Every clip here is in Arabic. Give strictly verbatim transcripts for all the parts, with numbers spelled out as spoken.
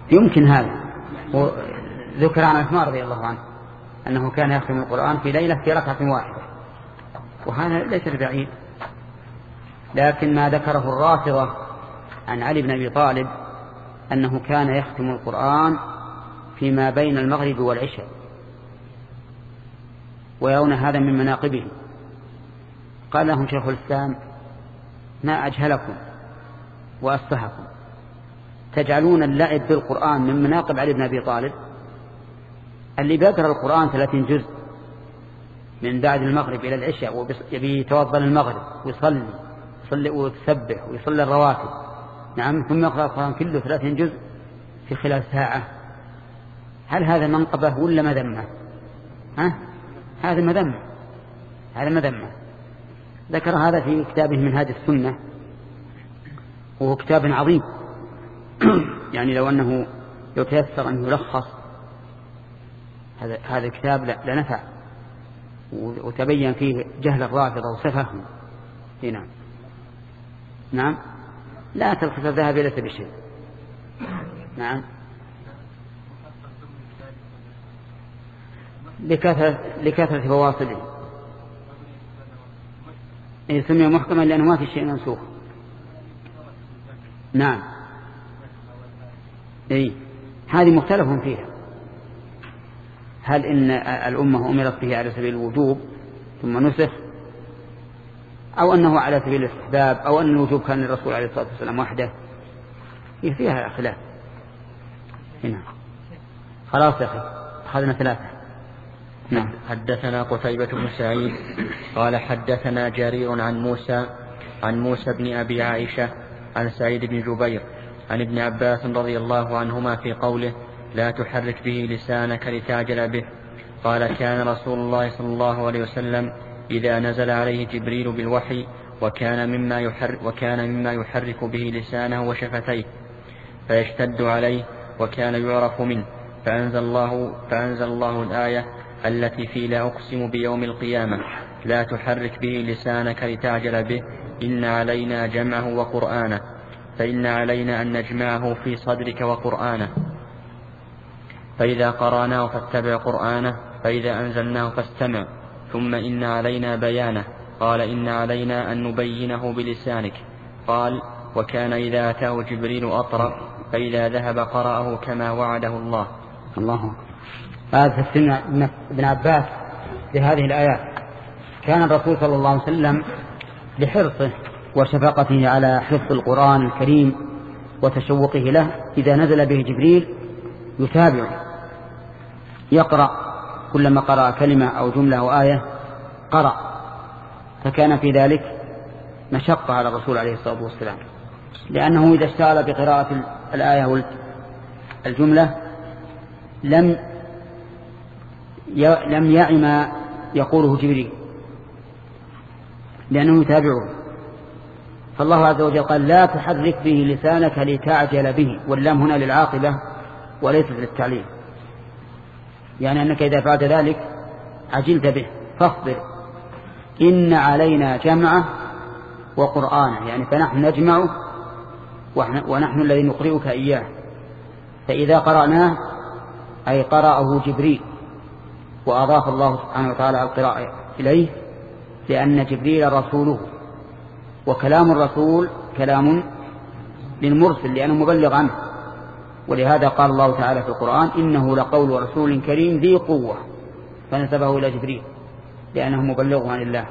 يمكن هذا. ذكر عن عثمان رضي الله عنه أنه كان يختم القرآن في ليلة في ركعة واحدة، وهذا ليس بعيد. لكن ما ذكره الرافضة عن علي بن أبي طالب أنه كان يختم القرآن فيما بين المغرب والعشاء، ويرون هذا من مناقبه. قال لهم شيخ الإسلام: ما أجهلكم وأصفحكم، تجعلون اللعب بالقرآن من مناقب علي بن أبي طالب؟ اللي بيقرأ القرآن ثلاثين جزء من بعد المغرب إلى العشاء ويتوضأ المغرب ويصلي يصلي ويسبح ويصلي الرواتب، نعم، ثم يقرأ القرآن كله ثلاثين جزء في خلال ساعة، هل هذا منقبة ولا مذمة؟ ها؟ هذا مذمة، هذا مذمة. ذكر هذا في كتابه منهاج السنة، وهو كتاب عظيم يعني لو أنه يتيسر أن يلخص هذا هذا الكتاب لنفع، وتبين فيه جهل الرافضة وسفههم. هنا نعم، لا تلخص الذهب ليس بشيء. نعم، لكثرة لكثرة فواصله يسمى محكما لأنه ما في شيء منسوخ. نعم، أي هذه مختلف فيها، هل إن الأمة أمرت به على سبيل الوجوب ثم نسخ، أو أنه على سبيل الاستحباب، أو أن الوجوب كان للرسول عليه الصلاة والسلام وحده، هي فيها خلاف. هنا خلاص يا أخي، أخذنا ثلاثة. نعم. حدثنا قتيبة بن سعيد قال حدثنا جرير عن موسى عن موسى بن أبي عائشة عن سعيد بن جبير عن ابن عباس رضي الله عنهما في قوله: لا تحرك به لسانك لتعجل به. قال: كان رسول الله صلى الله عليه وسلم إذا نزل عليه جبريل بالوحي وكان مما يحرك, وكان مما يحرك به لسانه وشفتيه فيشتد عليه وكان يعرف منه، فأنزل الله, فأنزل الله الآية التي في لا أقسم بيوم القيامة: لا تحرك به لسانك لتعجل به، إن علينا جمعه وقرآنه، فإن علينا أن نجمعه في صدرك وقرآنه، فإذا قرأناه فاتبع قرآنه، فإذا أنزلناه فاستمع، ثم إن علينا بيانه. قال: إن علينا أن نبينه بلسانك. قال: وكان إذا أتاه جبريل أطرأ، فإذا ذهب قرأه كما وعده الله. الله. هذا تفسير ابن عباس لهذه الآيات. كان الرسول صلى الله عليه وسلم لحرصه وشفقته على حفظ القرآن الكريم وتشوقه له، إذا نزل به جبريل يتابع يقرأ، كلما قرأ كلمة أو جملة أو آية قرأ، فكان في ذلك مشقة على الرسول عليه الصلاة والسلام، لأنه إذا اشتغل بقراءة الآية والجملة لم لم يعي ما يقوله جبريل لأنه يتابعه. فالله عز وجل قال: لا تحرك به لسانك لتعجل به، واللام هنا للعاقبة وليست للتعليل، يعني أنك إذا فعلت ذلك عجلت به، فاصبر، إن علينا جمعه وقرآنه، يعني فنحن نجمعه ونحن الذي نقرئك إياه. فإذا قرأناه أي قرأه جبريل، وأضاف الله سبحانه وتعالى القراءة إليه، لأن جبريل رسوله، وكلام الرسول كلام للمرسل لأنه مبلغ عنه. ولهذا قال الله تعالى في القرآن: إنه لقول رسول كريم ذي قوة، فنسبه إلى جبريل لأنه مبلغ عن الله.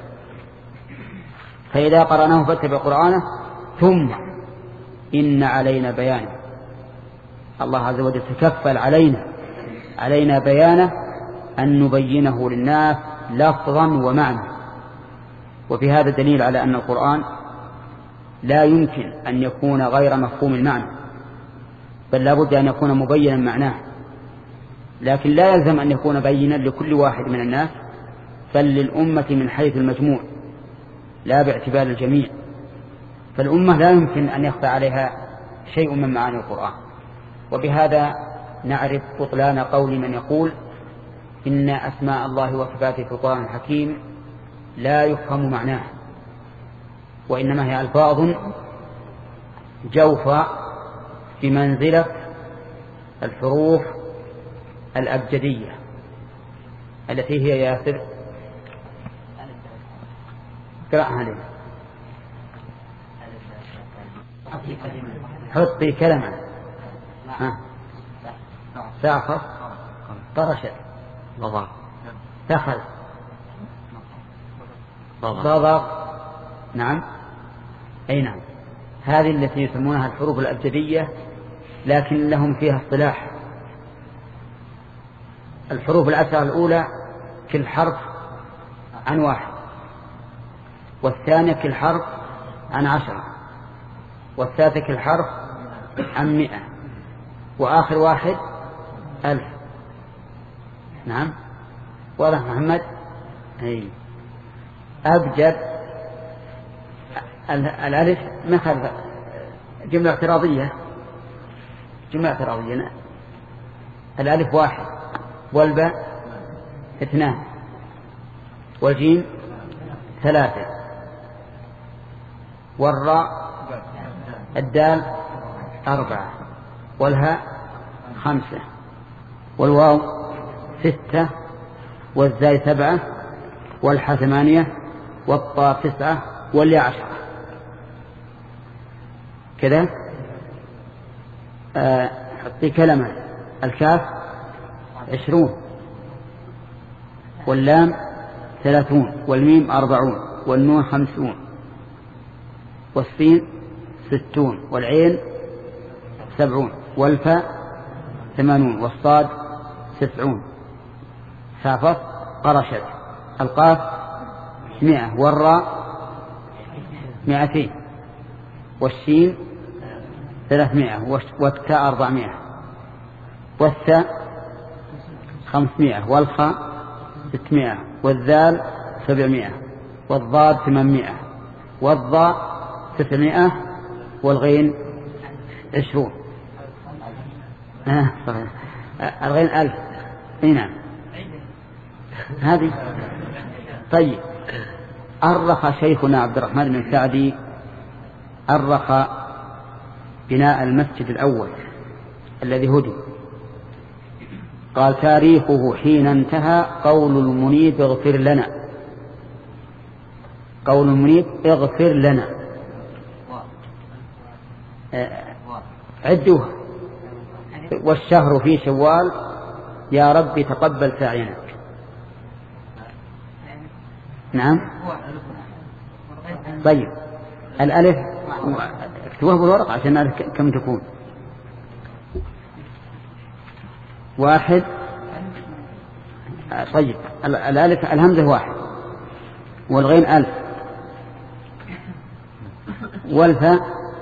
فإذا قرأناه فاتبع قرآنه، ثم إن علينا بيانه. الله عز وجل تكفل علينا علينا بيانه، أن نبينه للناس لفظا ومعنى. وفي هذا دليل على أن القرآن لا يمكن أن يكون غير مفهوم المعنى، بل لا بد أن يكون مبينا معناه، لكن لا يلزم أن يكون بينا لكل واحد من الناس، بل للأمة من حيث المجموع لا باعتبار الجميع. فالأمة لا يمكن أن يخفى عليها شيء من معاني القرآن. وبهذا نعرف بطلان قول من يقول إن أسماء الله وصفاته في القرآن الحكيم لا يفهم معناه، وإنما هي ألفاظ جوفى بمنزلة الحروف الأبجدية التي هي ياسر قرأها لي. حطي كلمة. ها ساخر طرشت بضع دخل ضغط. نعم أي نعم، هذه التي يسمونها الحروف الأبجدية، لكن لهم فيها اصطلاح. الحروف العشرة الأولى كل حرف عن واحد، والثانية كل حرف عن عشرة، والثالثة كل حرف عن مئة، وآخر واحد ألف. نعم واضح محمد؟ أي أبجد الألف مثل جملة اعتراضية، جملة اعتراضية. الألف واحد، والباء اثنان، والجيم ثلاثة، والراء الدال أربعة، والهاء خمسة، والواو ستة، والزاي سبعة، والحاء ثمانية، والطاء تسعة، والياء عشرة. كذا آه حطي كلمة. الكاف عشرون، واللام ثلاثون، والميم أربعون، والنون خمسون، والسين ستون، والعين سبعون، والفاء ثمانون، والصاد تسعون. سافط قرشت. القاف مئة، والراء مئتين، والشين ثلاثمائة، والتاء أربعمائة، والثاء خمسمائة، والخاء ستمائة، والذال سبعمائة، والضاد ثمانمائة، والضاء تسعمائة، والغين عشرون. آه صحيح. آه الغين ألف. نعم هذه. طيب أرخ شيخنا عبد الرحمن بن سعدي أرخ بناء المسجد الأول الذي هدم. قال تاريخه حين انتهى قول المنيب اغفر لنا، قول المنيب اغفر لنا. عدوه. والشهر في شوال يا رب تقبل سعينا. نعم طيب الألف اكتبوها بالورق عشان نعرف كم تكون. واحد. طيب الألف الهمزة واحد، والغين ألف، والفاء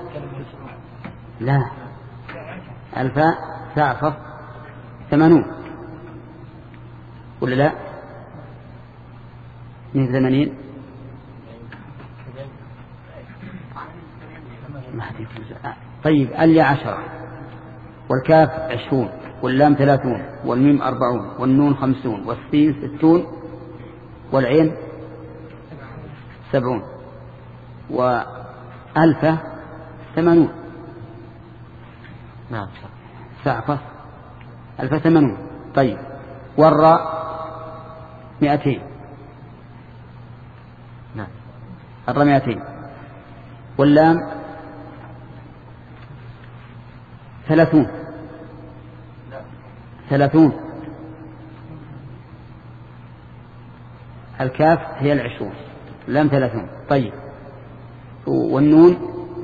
لا الفاء سعفر ثمانون ولا لا؟ من ثمانين. طيب اليا عشرة، والكاف عشرون، واللام ثلاثون، والميم أربعون، والنون خمسون، والسين ستون، والعين سبعون، وألفة ثمانون. نعم سعفة ألفة ثمانون. طيب والراء مئتين. نعم الراء مئتين، واللام ثلاثون. ثلاثون. الكاف هي العشرون، لام ثلاثون. طيب والنون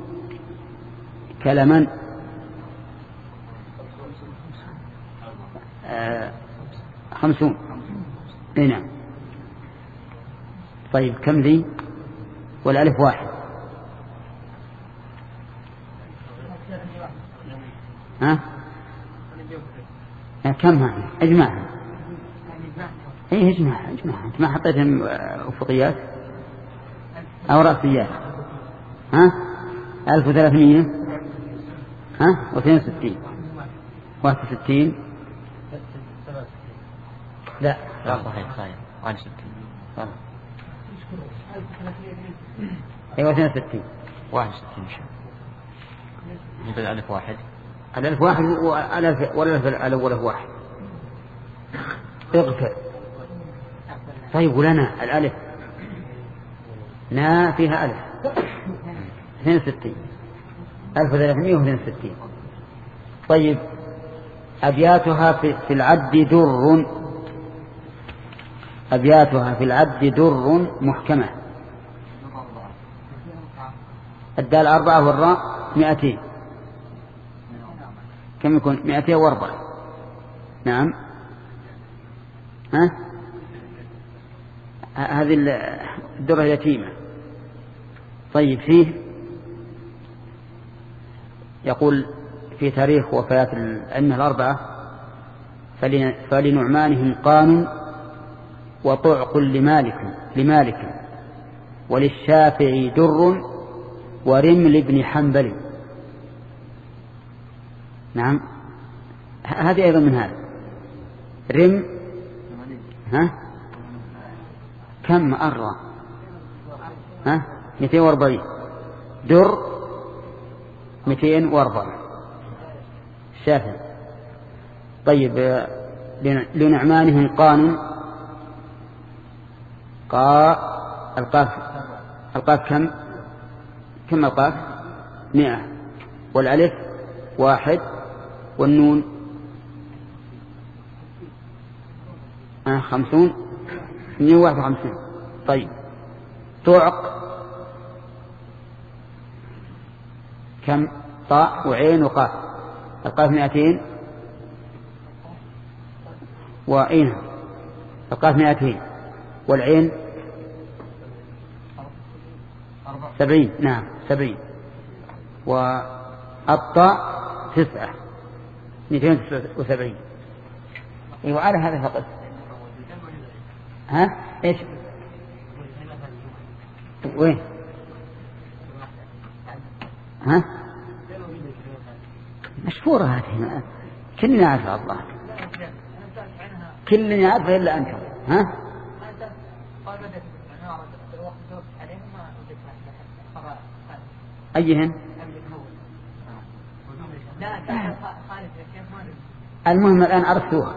كلما آه خمسون. نعم طيب كم ذي؟ والألف واحد. ها كم؟ اجمعها. ايه اجمعها اجمعها. انت ما حطيتهم افقيات او راسيات؟ ها ألف وثلاثمائة. ها واثنين وستين. واحد وستين. لا لا صحيح صحيح واحد وستين. ايوه اثنين وستين. واحد وستين. شو يبقى الألف واحد. الألف واحد والألف الأول واحد. اغفر. طيب ولنا الألف نا فيها ألف اثنين وستين ألف وثلاثمائة واثنين وستين. طيب أبياتها في العد در أبياتها في العد در محكمة. الدال أربعة والراء مئتين، كم يكون؟ مئتين وأربعة. نعم. ها هذه الدرة يتيمة. طيب فيه يقول في تاريخ وفاة الأئمة الأربعة فلنعمانهم قان وطعق لمالك لمالك وللشافعي در ورمل بن حنبل. نعم هذه أيضا من هذا. رم ها كم أرى ها مئتين وأربعين، در مئتين وأربعين شافعي. طيب لنعمانهم قانون قا القاف القاف كم كم القاف؟ مئة، والألف واحد، والنون آه خمسون مئة واحد وخمسين. طيب تعق كم؟ طاء وعين وقاف. القاف مئتين وعين، القاف مئتين والعين سبعين. نعم سبعين. والطاء تسعة مئتين وسبعين. وعلى هذا فقط. ها ايش وين؟ ها مشهورة هذه كلنا عارفة الله، كلنا عارفة إلا أنتم. ها أيهن؟ المهم الآن عرفتوها.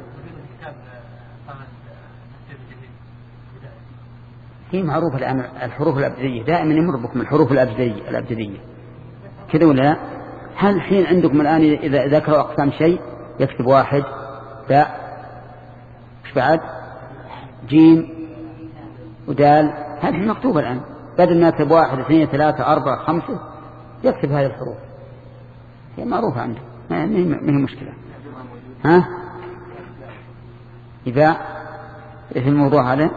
هي معروفة الآن الحروف الأبجدية، دائما يمر بكم الحروف الأبجدية الأبجدية كذا ولا لا؟ هل الحين عندكم الآن إذا ذكروا أقسام شيء يكتب واحد باء إيش بعد جيم ودال، هذه مكتوبة الآن، بدل ما يكتب واحد اثنين ثلاثة أربعة خمسة يكتب هذه الحروف، هي معروفة عنده ما هي مشكلة. ها إذا إيش الموضوع هذا؟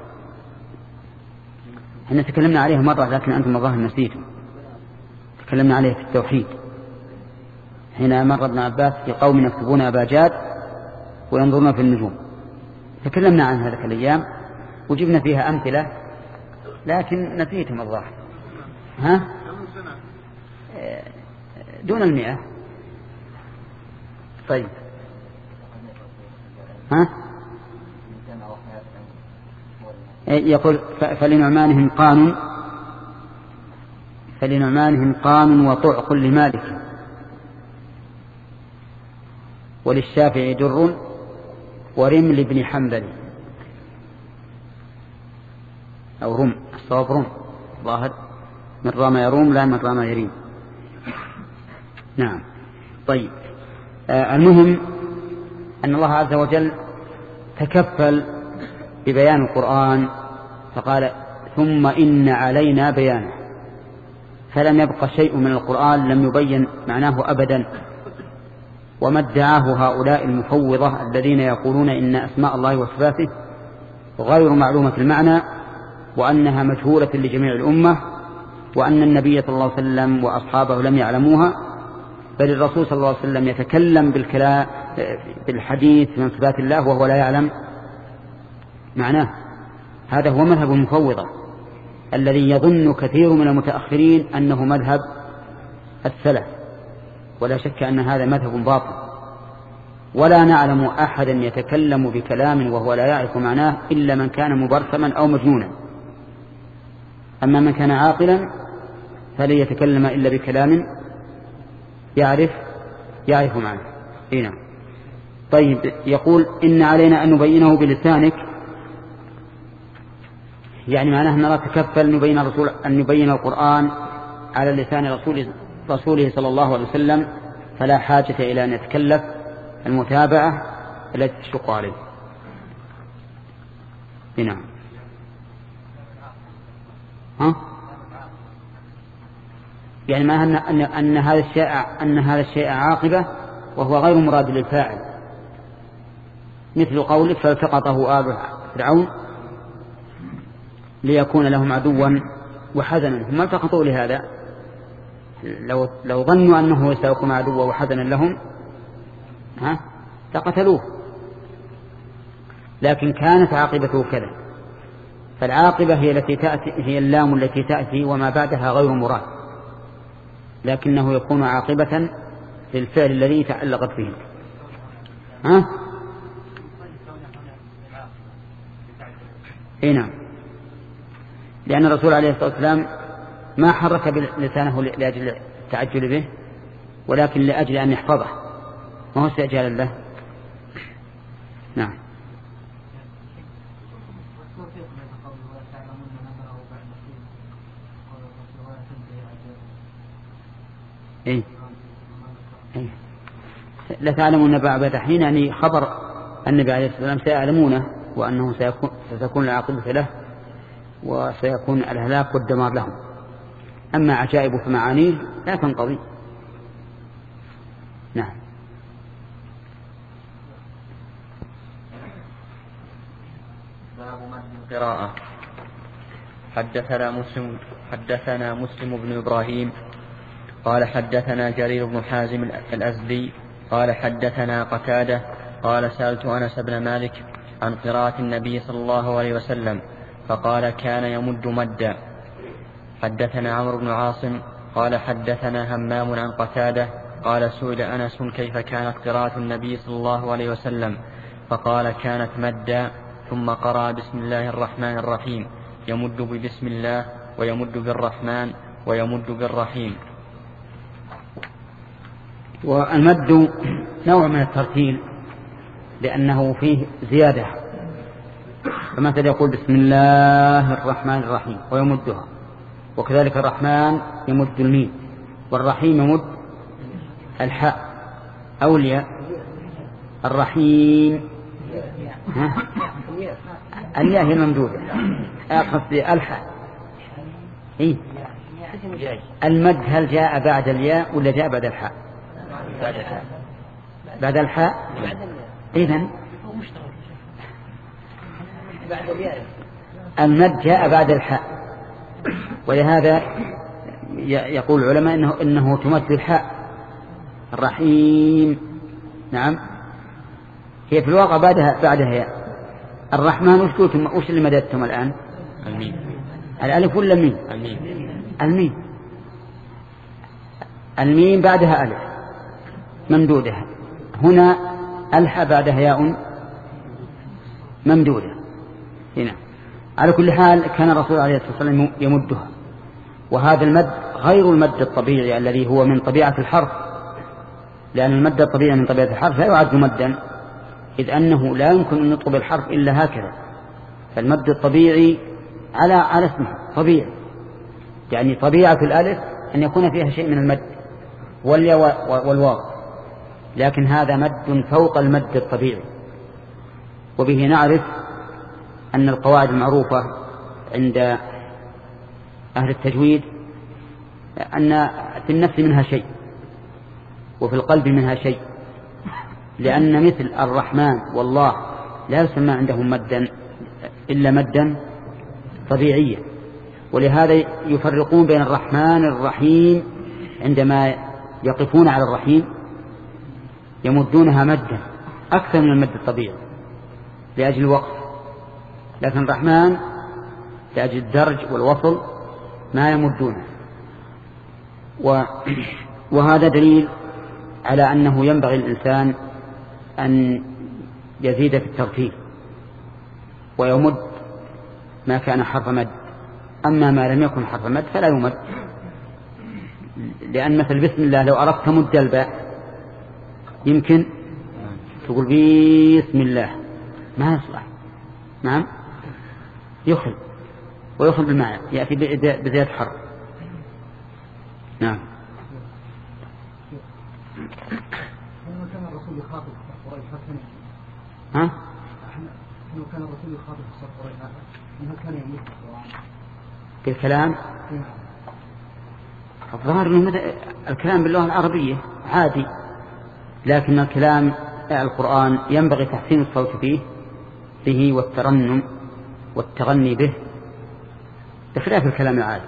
احنا تكلمنا عليه مرة لكن أنتم الظاهر نسيتم. تكلمنا عليه في التوحيد حين مر ابن عباس في قوم يكتبون أباجاد وينظرون في النجوم، تكلمنا عن هذه الأيام وجبنا فيها أمثلة لكن نسيتم الظاهر. ها دون المئة. طيب ها يقول فلنعمانهم قانون فلنعمانهم قانون وطعق لمالك وللشافعي در ورمل بن حنبل أو رم، الصواب رم ظاهر من رام يروم لا من رام يريم. نعم. طيب آه المهم أن الله عز وجل تكفل ببيان القرآن فقال ثم إن علينا بيانه، فلم يبق شيء من القرآن لم يبين معناه أبدا. وما ادعاه هؤلاء المفوضة الذين يقولون إن أسماء الله وصفاته غير معلومة المعنى وأنها مجهولة لجميع الأمة وأن النبي صلى الله عليه وسلم وأصحابه لم يعلموها، بل الرسول صلى الله عليه وسلم يتكلم بالكلام بالحديث من صفات الله وهو لا يعلم معناه. هذا هو مذهب المفوضة الذي يظن كثير من المتأخرين أنه مذهب السلف، ولا شك أن هذا مذهب باطل. ولا نعلم أحدا يتكلم بكلام وهو لا يعرف معناه إلا من كان مبرسما أو مجنونا. أما من كان عاقلا فلن يتكلم إلا بكلام يعرف يعرف معنى. هنا طيب يقول إن علينا أن نبينه بلسانك، يعني معناه أن نتكفل نبين الرسول أن نبين القرآن على لسان رسوله, رسوله صلى الله عليه وسلم، فلا حاجة إلى أن يتكلف المتابعة التي تشق عليه. هنا ها يعني ما أن, أن, أن هذا الشيء أن هذا الشيء عاقبة وهو غير مراد للفاعل، مثل قولك فالتقطه آل فرعون ليكون لهم عدوا وحزنا. هم التقطوا لهذا، لو, لو ظنوا أنه سيكون عدوا وحزنا لهم ها فقتلوه، لكن كانت عاقبته كذا. فالعاقبة هي التي تأتي، هي اللام التي تأتي وما بعدها غير مراد، لكنه يكون عاقبة للفعل الذي تعلقت فيه. ها اي نعم، لأن الرسول عليه الصلاة والسلام ما حرك لسانه لأجل التعجل به، ولكن لأجل أن يحفظه، ما هو استعجال له. نعم. إيه؟ إيه؟ لا تعلمون بعد حين، يعني خبر النبي عليه الصلاة والسلام سيعلمونه، وأنه سيكون ستكون العاقبة له وسيكون الهلاك والدمار لهم. أما عجائب فمعانيه لا تنقضي. نعم. باب مد القراءة. حدثنا مسلم حدثنا مسلم بن إبراهيم قال حدثنا جرير بن حازم الأزدي قال حدثنا قتادة قال سألت أنس بن مالك عن قراءة النبي صلى الله عليه وسلم فقال كان يمد مدا. حدثنا عمرو بن عاصم قال حدثنا همام عن قتادة قال سئل أنس كيف كانت قراءة النبي صلى الله عليه وسلم فقال كانت مدا، ثم قرأ بسم الله الرحمن الرحيم، يمد ببسم الله ويمد بالرحمن ويمد بالرحيم. والمد نوع من الترتيل لأنه فيه زيادة، فمثلا يقول بسم الله الرحمن الرحيم ويمدها، وكذلك الرحمن يمد الميم، والرحيم يمد الحاء أو الياء. الرحيم ها؟ الياء هي الممدودة، قصدي الحاء. إيه؟ المد هل جاء بعد الياء ولا جاء بعد الحاء؟ بعد الحاء. إذن المد جاء بعد الحاء، ولهذا يقول العلماء إنه, إنه تمد الحاء. الرحيم نعم هي في الواقع بعدها بعدها ياء. الرحمن وش قلتم؟ وش اللي مددتم الآن؟ الميم. الألف ولا الميم؟ الميم. الميم الميم بعدها ألف ممدودة، هنا الحاء بعدها ياء ممدودة. هنا على كل حال كان الرسول عليه الصلاة والسلام يمدها، وهذا المد غير المد الطبيعي الذي هو من طبيعة الحرف، لأن المد الطبيعي من طبيعة الحرف لا يعد مدا، إذ أنه لا يمكن أن نطلب الحرف إلا هكذا. فالمد الطبيعي على على اسمه طبيعي، يعني طبيعة الألف أن يكون فيها شيء من المد والياء والواو، لكن هذا مد فوق المد الطبيعي. وبه نعرف أن القواعد المعروفة عند أهل التجويد أن في النفس منها شيء وفي القلب منها شيء، لأن مثل الرحمن والله لا يسمى عندهم مدا إلا مدا طبيعيا، ولهذا يفرقون بين الرحمن الرحيم، عندما يقفون على الرحيم يمدونها مدا أكثر من المد الطبيعي لأجل الوقف، لكن الرحمن لأجل الدرج والوصل ما يمدونه. وهذا دليل على أنه ينبغي الإنسان أن يزيد في الترتيب ويمد ما كان حرف مد، أما ما لم يكن حرف مد فلا يمد، لأن مثل بسم الله لو أردت مد الباء يمكن تقول بسم الله ما يصلح. نعم يخل ويخل بالمعنى يأتي بزيادة حرف. نعم. كان الرسول يخاطب قريش ها؟ كان الرسول يخاطب قريش هل كان يملك بالكلام؟ الظاهر أنه الكلام باللغة العربية عادي، لكن الكلام القرآن ينبغي تحسين الصوت فيه به والترنم والتغني به بخلاف الكلام العادي.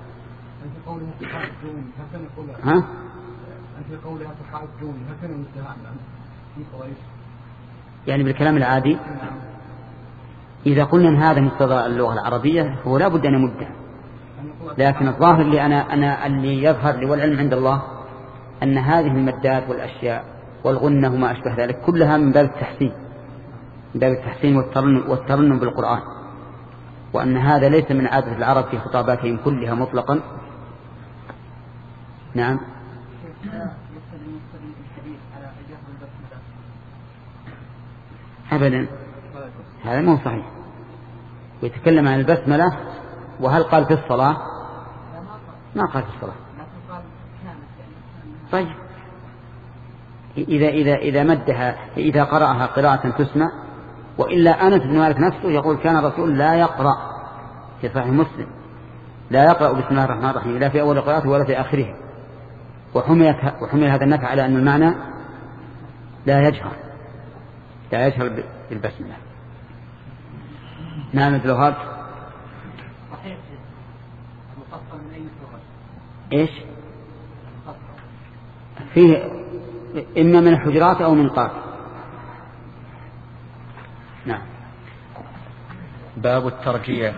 ها؟ أنت قولها تحاجوني هكذا مستهان في قريش يعني بالكلام العادي. إذا قلنا أن هذا مقتضى اللغة العربية هو لا بد أن يمده، لكن الظاهر اللي أنا أنا اللي يظهر لي والعلم عند الله أن هذه المدات والأشياء والغنة وما أشبه ذلك كلها من باب التحسين، من باب التحسين والترنم, والترنم بالقرآن، وأن هذا ليس من عادة العرب في خطاباتهم كلها مطلقا. نعم. أبدا هذا مو صحيح. ويتكلم عن البسملة، وهل قال في الصلاة؟ ما قال في الصلاة. طيب إذا إذا إذا مدها إذا قرأها قراءة تسمع، وإلا أنس بن مالك نفسه يقول كان الرسول لا يقرأ في صحيح مسلم لا يقرأ بسم الله الرحمن الرحيم لا في أول قراءته ولا في آخره، وحمل وحمل هذا النفع على أن المعنى لا يجهر لا يجهر بالبسملة. نعم مثل هذا. إيش فيه إما من الحجرات أو من قاف. نعم. باب الترجيع.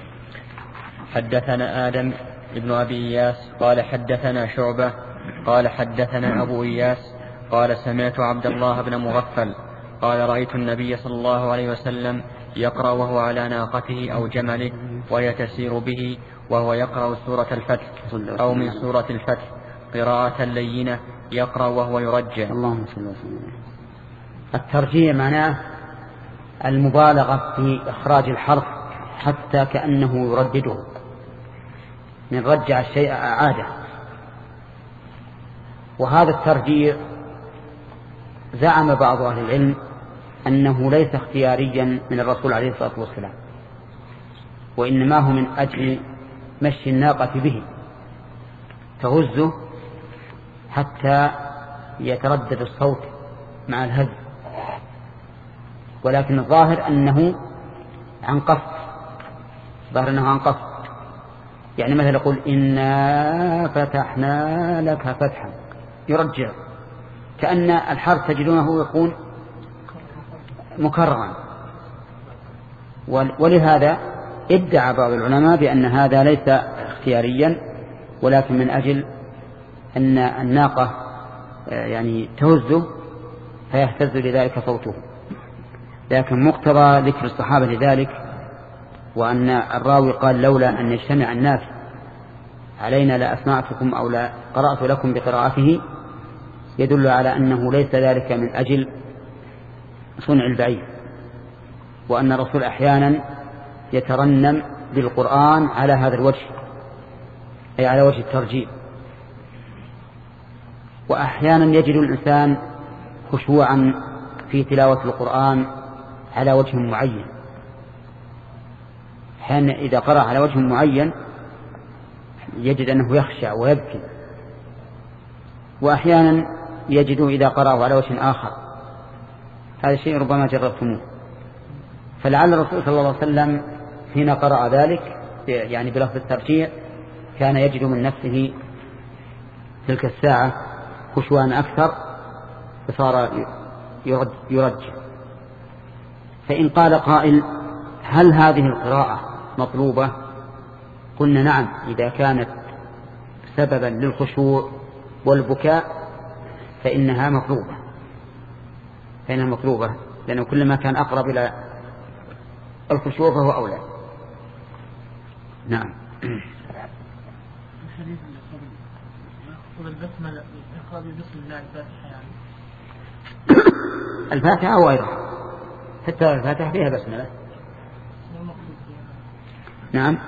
حدثنا آدم ابن أبي إياس قال حدثنا شعبة قال حدثنا أبو إياس قال سمعت عبد الله بن مغفل قال رأيت النبي صلى الله عليه وسلم يقرأ وهو على ناقته أو جمله ويتسير به وهو يقرأ سورة الفتح أو من سورة الفتح قراءة لينة يقرأ وهو يرجع. اللهم صل وسلم. الترجيع معناه المبالغة في إخراج الحرف حتى كأنه يردده، من رجع الشيء أعاده. وهذا الترجيع زعم بعض أهل العلم أنه ليس اختياريا من الرسول عليه الصلاة والسلام، وإنما هو من أجل مشي الناقة به تغزه حتى يتردد الصوت مع الهز، ولكن الظاهر أنه عن قصد، ظاهر أنه عن قصد. يعني مثلا يقول إنا فتحنا لك فتحا يرجع، كأن الحرف تجدونه يكون مكررا. ولهذا ادعى بعض العلماء بأن هذا ليس اختياريا، ولكن من أجل أن الناقة يعني تهزه فيهتز لذلك صوته. لكن مقتضى ذكر الصحابة لذلك، وأن الراوي قال لولا أن يجتمع الناس علينا لأسمعتكم أو لا قرأت لكم بقراءته، يدل على أنه ليس ذلك من أجل صنع البعيد، وأن الرسول أحيانا يترنم بالقرآن على هذا الوجه، أي على وجه الترجيع. وأحيانا يجد الإنسان خشوعا في تلاوة القرآن على وجه معين، أحيانا إذا قرأ على وجه معين يجد أنه يخشع ويبكي، وأحيانا يجد إذا قرأه على وجه آخر. هذا الشيء ربما جربتموه. فلعل الرسول صلى الله عليه وسلم حين قرأ ذلك يعني بلفظ الترجيع كان يجد من نفسه تلك الساعة خشوعا أكثر، فصار يرجع. فإن قال قائل هل هذه القراءة مطلوبة؟ قلنا نعم، إذا كانت سببا للخشوع والبكاء فإنها مطلوبة، فإنها مطلوبة لأنه كلما كان أقرب إلى الخشوع فهو أولى. نعم. الفاتحة أو غيرها، حتى الفاتحة فيها بسملة. نعم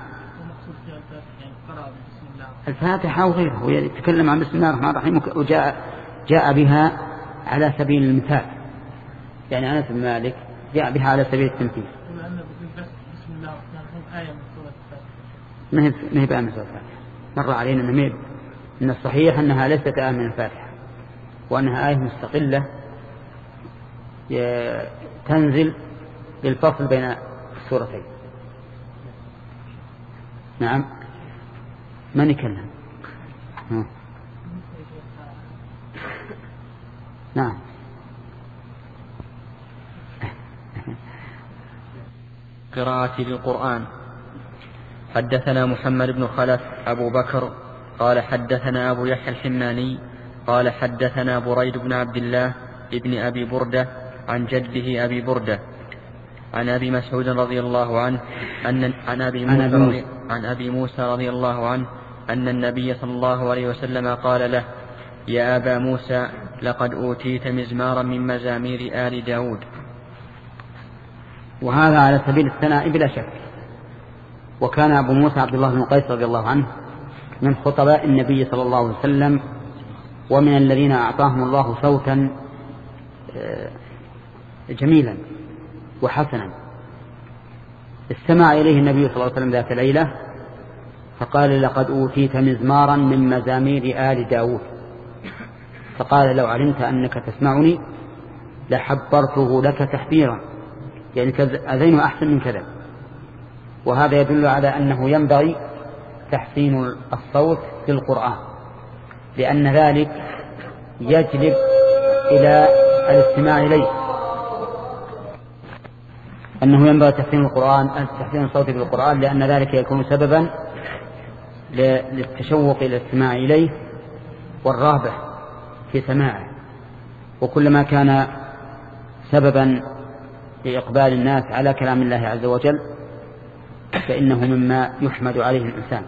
الفاتحة أو غيرها، ويتكلم عن بسم الله الرحمن الرحيم وجاء جاء بها على سبيل المثال، يعني أنس بن مالك جاء بها على سبيل التمثيل. ما هي ما هي بآية من سورة الفاتحة، مر علينا أن من الصحيح أنها ليست آية من الفاتحة، وأنها آية مستقلة تنزل للفصل بين السورتين. نعم من يكلم؟ نعم قراءة للقرآن. حدثنا محمد بن خلف أبو بكر قال حدثنا أبو يحيى الحماني قال حدثنا بريد بن عبد الله ابن أبي بردة عن جده أبي بردة عن أبي مسعود رضي الله عنه أن عن أبي موسى رضي عن أبي موسى رضي الله عنه أن النبي صلى الله عليه وسلم قال له: يا أبا موسى لقد أوتيت مزمارا من مزامير آل داود. وهذا على سبيل الثناء بلا شك. وكان أبو موسى عبد الله بن قيس رضي الله عنه من خطباء النبي صلى الله عليه وسلم، ومن الذين أعطاهم الله صوتا جميلا وحسنا. استمع إليه النبي صلى الله عليه وسلم ذات ليلة فقال: لقد أوتيت مزمارا من مزامير آل داود. فقال: لو علمت أنك تسمعني لحبرته لك تحبيرا، يعني أذين أحسن من كذا. وهذا يدل على أنه ينبغي تحسين الصوت في القرآن، لأن ذلك يجلب إلى الاستماع إليه، أنه ينبغي تحسين القرآن تحسين الصوت في القرآن، لأن ذلك يكون سببا للتشوق إلى الاستماع إليه والرغبة في سماعه. وكلما كان سببا لإقبال الناس على كلام الله عز وجل فإنه مما يحمد عليه الإنسان.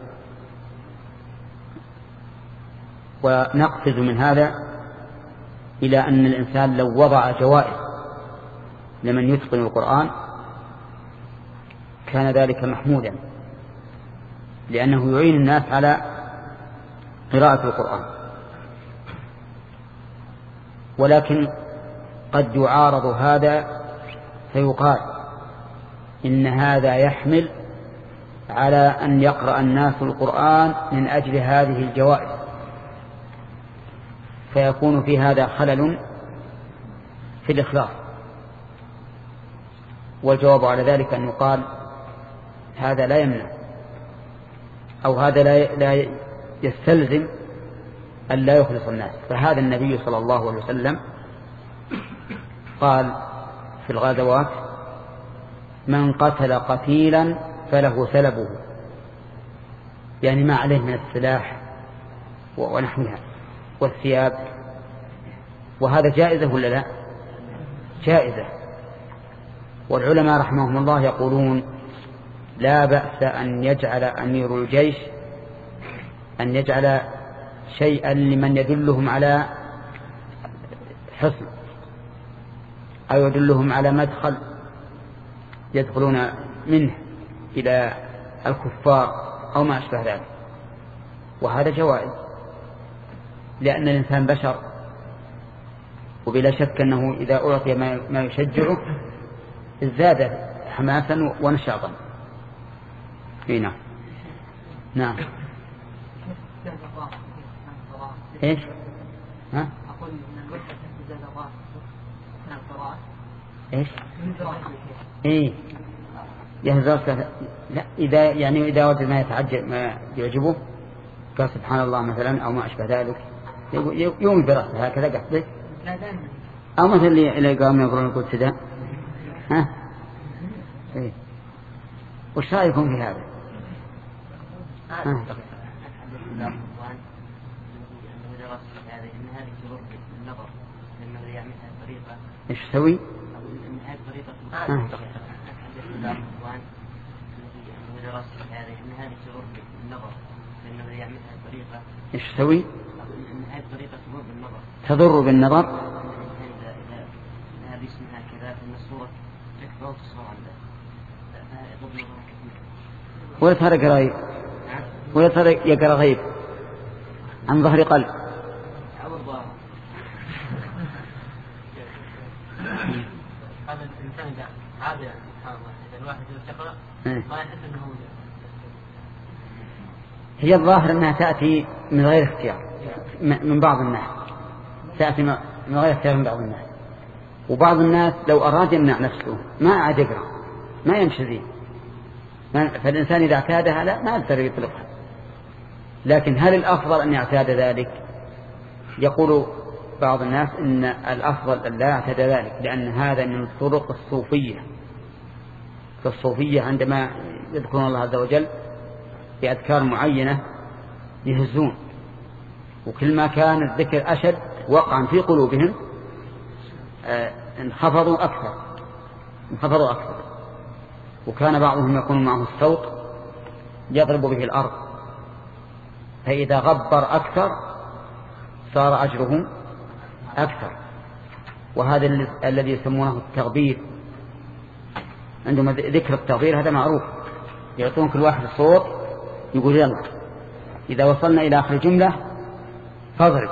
ونقفز من هذا إلى أن الإنسان لو وضع جوائز لمن يتقن القرآن كان ذلك محمودا، لأنه يعين الناس على قراءة القرآن. ولكن قد يعارض هذا فيقال إن هذا يحمل على أن يقرأ الناس القرآن من أجل هذه الجوائز، فيكون في هذا خلل في الإخلاص. والجواب على ذلك أن يقال هذا لا يمنع، أو هذا لا يستلزم أن لا يخلص الناس. فهذا النبي صلى الله عليه وسلم قال في الغزوات: من قتل قتيلا فله سلبه، يعني ما عليه من السلاح ونحوها والثياب. وهذا جائزة ولا لا؟ جائزة. والعلماء رحمهم الله يقولون لا بأس أن يجعل أمير الجيش أن يجعل شيئا لمن يدلهم على حصن أو يدلهم على مدخل يدخلون منه إلى الكفار أو ما أشبه ذلك. وهذا جوائز، لأن الإنسان بشر، وبلا شك أنه إذا أعطي ما يشجعه ازداد حماسا ونشاطا. هنا نعم. ايش؟ ها؟ أقول إن الوحدة تزداد الراس من القراءة. ايش؟ ايه يهزر. لا، إذا يعني إذا وجد ما يتعجب ما يعجبه قال سبحان الله مثلا أو ما أشبه ذلك يوم برأسه هكذا قصدك، أو مثلا اللي قام يقولون القدس ده. ها؟ إيه؟ وش رأيكم في هذا؟ ها؟ إيش تسوي؟ ها؟ إيش تسوي؟ تضر بالنظر. حديث هكذا أن الصورة تكبر وتصغر عن ذلك ولا ترى قريب ولا ترى يقرأ غيب عن ظهر قلب. هذا الإنسان إذا عاد سبحان الله إذا الواحد يقرأ ما يحس أنه هي الظاهر أنها تأتي من غير اختيار من بعض الناس، تأتي من غير اختيار من بعض الناس، وبعض الناس لو أراد يمنع نفسه ما عاد يقرأ ما يمشي ذي، فالإنسان إذا اعتادها لا ما يقدر يطلقها. لكن هل الأفضل أن يعتاد ذلك؟ يقول بعض الناس إن الأفضل أن لا يعتاد ذلك، لأن هذا من الطرق الصوفية. فالصوفية عندما يذكرون الله عز وجل بأذكار معينة يهزون، وكل ما كان الذكر أشد وقعا في قلوبهم انخفضوا أكثر انخفضوا أكثر وكان بعضهم يكون معه الصوت يضرب به الأرض، فإذا غبر أكثر صار أجرهم أكثر. وهذا الذي يسمونه التغبير، عندما ذكر التغبير هذا معروف، يعطون كل واحد الصوت يقول يلا إذا وصلنا إلى آخر الجملة فاضرب.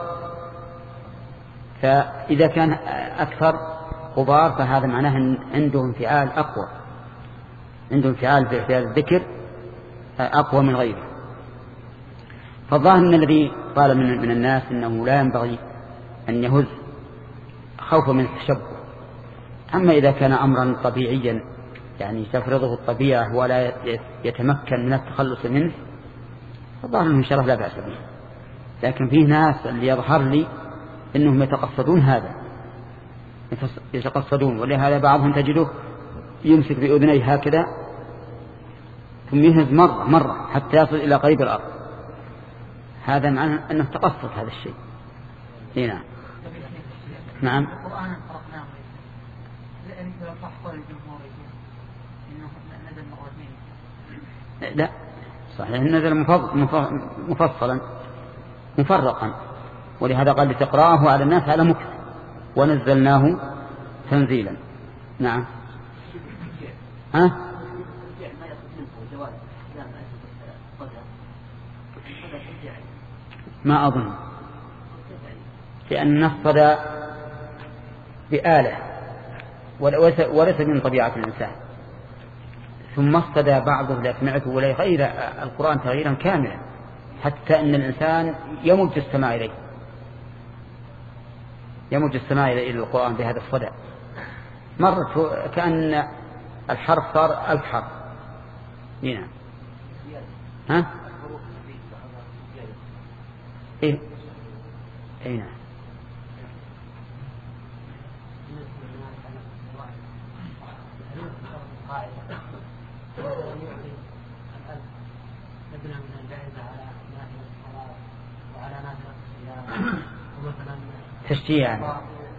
فإذا كان أكثر غبار فهذا معناه أن عنده انفعال أقوى، عنده انفعال في الذكر أقوى من غيره. فالظاهر من الذي قال من, من الناس إنه لا ينبغي أن يهز خوفا من التشبه. أما إذا كان أمرا طبيعيا يعني تفرضه الطبيعة ولا يتمكن من التخلص منه فالظاهر أنه شرف لا بأس به. لكن فيه ناس اللي يظهر لي أنهم يتقصدون هذا يتقصدون ولهذا بعضهم تجده يمسك بأذنيه هكذا ثم يهز مرة مرة حتى يصل إلى قريب الأرض. هذا معناه أنه تقصد هذا الشيء. هنا نعم لا صحيح نزل مفصلا مفرقا، ولهذا قال لتقرأه على الناس على مكث ونزلناه تنزيلا. نعم ها ما أظن، لأن الصدى بآلة وليس من طبيعة الإنسان، ثم الصدى بعضه لا سمعته ولا يغير القرآن تغييرا كاملا حتى أن الإنسان يمج السماء إليه يمج السماء إلى القرآن بهذا الصدى. مرت كأن الحرف صار ألف حرف. هنا ها إيه أي نعم تشجيع يعني.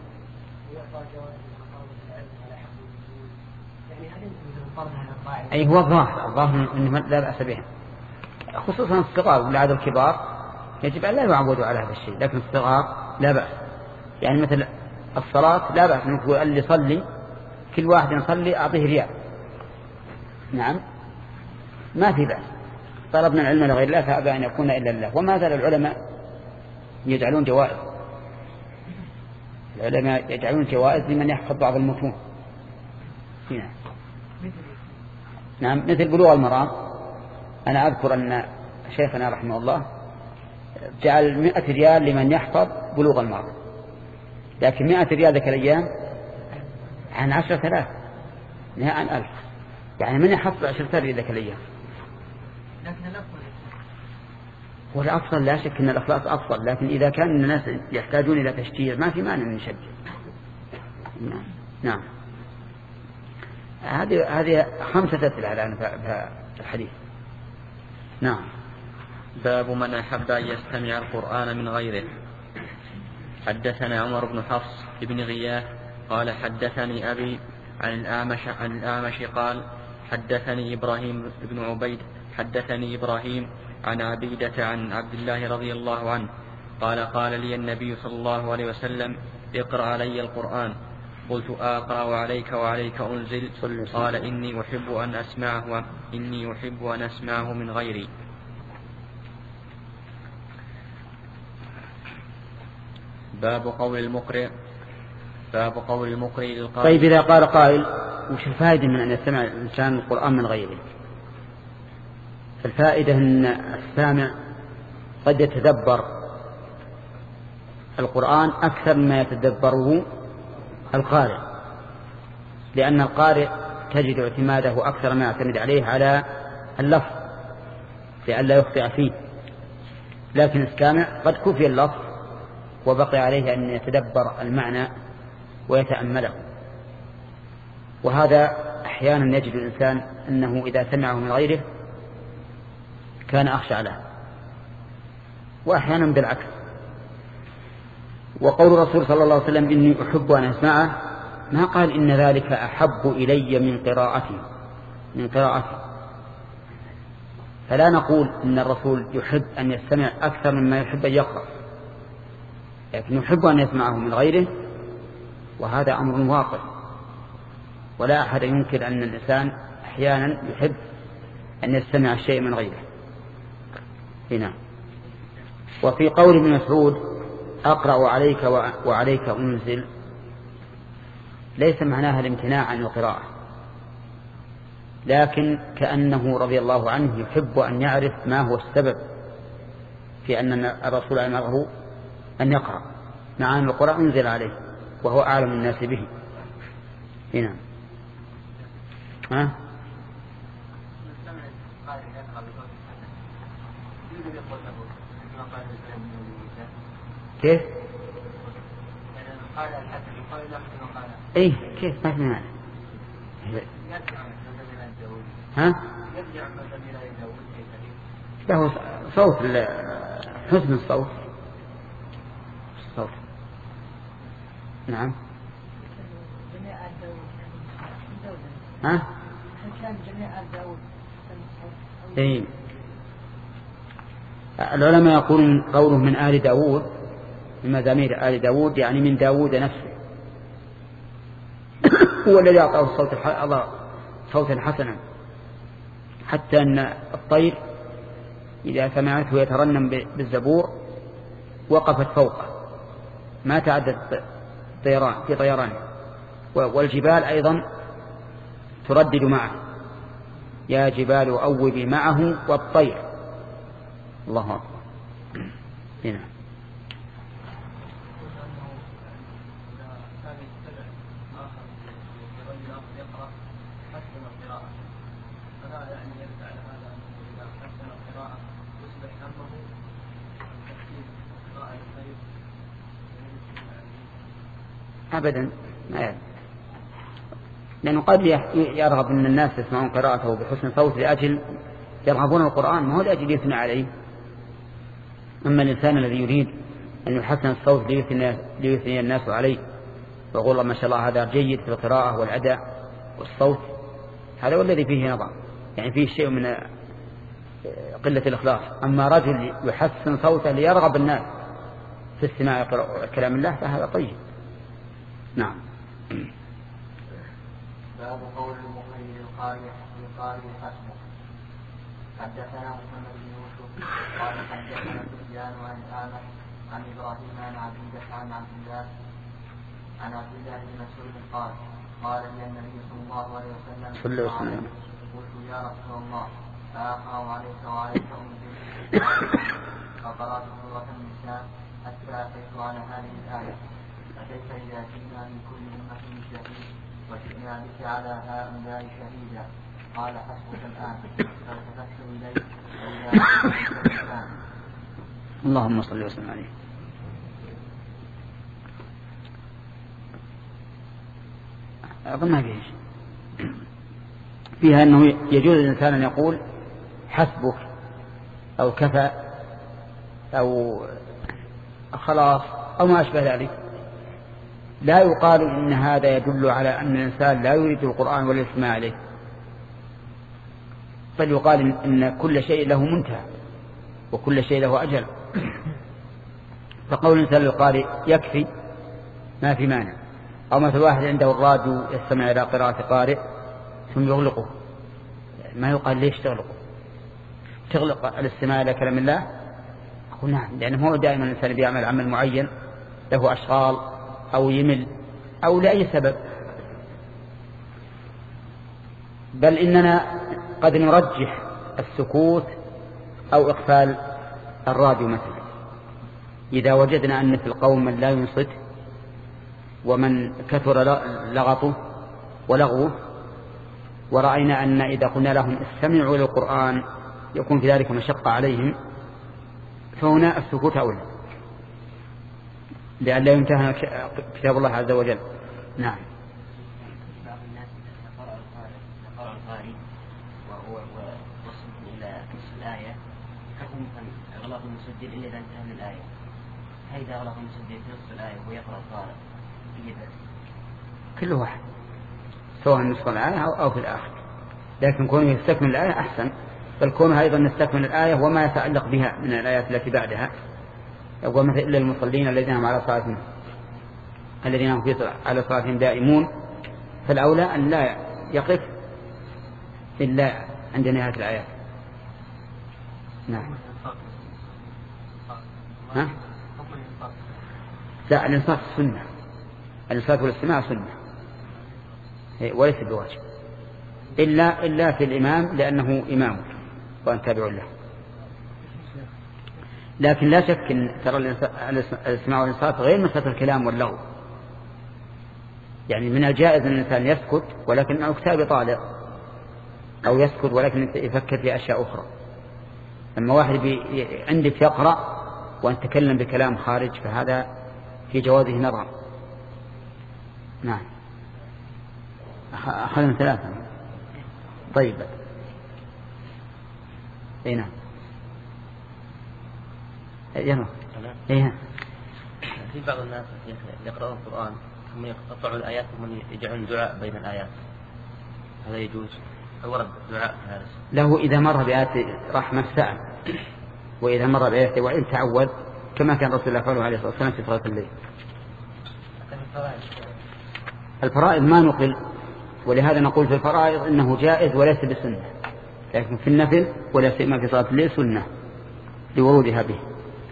أي هو الظاهر الظاهر أنه لا بأس بهم، خصوصا الصغار والعادة الكبار يجب أن لا يعودوا على هذا الشيء، لكن الصغار لا بأس. يعني مثل الصلاة لا بأس نقول اللي يصلي كل واحد يصلي أعطيه ريال، نعم ما في بأس. طلبنا العلم لغير الله فأبى أن يكون إلا الله. وما زال العلماء يجعلون جوائز العلماء يجعلون جوائز لمن يحفظ بعض المتون. هنا نعم مثل بلوغ المرام. أنا أذكر أن شيخنا رحمه الله جعل مئة ريال لمن يحفظ بلوغ المرام، لكن مئة ريال ذاك الأيام عن عشرة آلاف نهاء عن ألف، يعني من يحفظ عشرة ريال ذاك الأيام. والأفضل لا شك أن الأخلاص أفضل، لكن إذا كان الناس يحتاجون إلى تشجيع ما في مانع من نشجع. نعم نعم هذه هذه خمسة أسئلة الآن في الحديث. نعم باب من أحب أن يستمع القرآن من غيره. حدثنا عمر بن حفص بن غياث قال حدثني أبي عن الأعمش عن الأعمش قال حدثني إبراهيم بن عبيد حدثني إبراهيم عن عبيدة عن عبد الله رضي الله عنه قال قال لي النبي صلى الله عليه وسلم اقرأ علي القرآن قلت أقرأ عليك وعليك أنزل قال إني أحب أن أسمعه إني أحب أن أسمعه من غيري. باب قول المقرئ باب قول المقرئ للقارئ. طيب إذا قال قائل وش الفائدة من أن يستمع الإنسان القرآن من غيره؟ الفائدة أن السامع قد يتدبر القرآن أكثر مما يتدبره القارئ، لأن القارئ تجد اعتماده أكثر ما يعتمد عليه على اللفظ لئلا يخطئ فيه، لكن السامع قد كفي اللفظ وبقي عليه أن يتدبر المعنى ويتأمله. وهذا أحيانا يجد الإنسان أنه إذا سمعه من غيره كان أخشع له، وأحيانا بالعكس. وقول الرسول صلى الله عليه وسلم إني أحب أن أسمعه ما قال إن ذلك أحب إلي من قراءتي من قراءتي فلا نقول إن الرسول يحب أن يستمع أكثر مما يحب أن يقرأ، لكن يحب أن يسمعه من غيره، وهذا أمر واقع ولا أحد ينكر أن الإنسان أحيانا يحب أن يستمع الشيء من غيره. هنا وفي قول ابن مسعود أقرأ عليك وعليك أنزل ليس معناها الامتناع عن القراءة، لكن كأنه رضي الله عنه يحب أن يعرف ما هو السبب في أن الرسول أمره أن يقرأ، مع أن القرآن أنزل عليه وهو أعلم الناس به. هنا ها كيف؟ ايه كيف ما سمعنا؟ ها؟ له صوت حسن الصوت الصوت نعم. ها؟ ايه العلماء يقولون قوله من آل داود من مزامير آل داود يعني من داود نفسه هو الذي أعطاه الصوت صوتا حسنا، حتى أن الطير إذا سمعته يترنم بالزبور وقفت فوقه ما تعدت طيران في طيرانه، والجبال أيضا تردد معه يا جبال أوبي معه والطير. الله أكبر. هنا أبدا ما يعني. لأنه قد يرغب أن الناس يسمعون قراءته بحسن صوت لأجل يرغبون القرآن، ما هو لأجل يثنى عليه. أما الإنسان الذي يريد أن يحسن الصوت ليثني الناس عليه ويقول الله ما شاء الله هذا جيد في القراءة والأداء والصوت، هذا هو الذي فيه نظر، يعني فيه شيء من قلة الإخلاص. أما رجل يحسن صوته ليرغب الناس في استماع كلام الله فهذا طيب. نعم. باب قول المقرئ للقارئ للقارئ حسبه. حدثنا محمد بن يوسف قال حدثنا سفيان عن الأعمش عن إبراهيم عن عبيدة عن عبد الله عن عبد الله بن مسعود قال قال لي النبي صلى الله عليه وسلم قلت يا رسول الله أقرأ عليك وعليك أنزل فقرأت سورة النساء حتى أتيت على هذه الآية فكيف إذا جئنا من كل أمة شهيد وجئنا بك على هؤلاء شهيدا قال حسبك الآن فالتفت إليه وإذا اللهم صل وسلم عليه. أظن ما فيه شيء فيها أنه يجوز الإنسان أن يقول حسبك أو كفى أو خلاص أو ما أشبه ذلك. لا يقال إن هذا يدل على أن الإنسان لا يريد القرآن ولا يسمع عليه، بل يقال إن كل شيء له منتهى وكل شيء له أجل. فقول الإنسان للقارئ يكفي ما في مانع، أو مثل واحد عنده الراديو يستمع إلى قراءة قارئ ثم يغلقه، ما يقال ليش تغلقه؟ تغلق الاستماع إلى كلام الله؟ أقول نعم، لأنه هو دائما الإنسان بيعمل عمل معين له أشغال أو يمل أو لأي سبب، بل إننا قد نرجح السكوت أو إقفال الراديو مثلا إذا وجدنا أن في القوم من لا ينصت ومن كثر لغطه ولغوه، ورأينا أن إذا قلنا لهم استمعوا إلى القرآن يكون في ذلك مشقة عليهم، فهنا السكوت أولى لأن لا ينتهى كتاب الله عز وجل. نعم. بعض الناس يقرأ القارئ وهو وصل إلى نصف الآية حكم أغلاط المسجل إلا إذا انتهى من الآية، هيدا أغلاط المسجل في نصف الآية وهو يقرأ القارئ كل واحد سواء نصف الآية أو في الآخر، لكن كونه يستكمل الآية أحسن، بل كونه أيضا نستكمل الآية وما يتعلق بها من الآيات التي بعدها، ومثل إلا المصلين الذين هم على صلاتهم الذين هم على صلاتهم دائمون، فالأولى أن لا يقف إلا عند نهاية الآيات. نعم. ها؟ لا، الإنصات سنة، الإنصات والاستماع سنة وليس بواجب إلا إلا في الإمام لأنه إمام وأن تابع له. لكن لا شك أن ترى الاستماع والإنصات غير مسألة الكلام واللغو، يعني من الجائز أن الإنسان يسكت ولكن أو كتاب طالع، أو يسكت ولكن يفكر في أشياء أخرى. لما واحد عندك يقرأ وأن تكلم بكلام خارج فهذا في جوازه نظر. نعم. أخذنا ثلاثة. طيب. أي نعم. يلا. إيه. في بعض الناس يقرأون القرآن ثم يقطعون الآيات ثم يجعلون دعاء بين الآيات، هذا يجوز؟ ورد دعاء هذا له إذا مر بآيات رحمة سأل، وإذا مر بآيات وإن تعود كما كان رسول الله فعله عليه الصلاة والسلام في صلاة الليل. الفرائض ما نقل، ولهذا نقول في الفرائض إنه جائز وليس بسنة، لكن في النفل ولا سيما في صلاة الليل سنة لورودها به.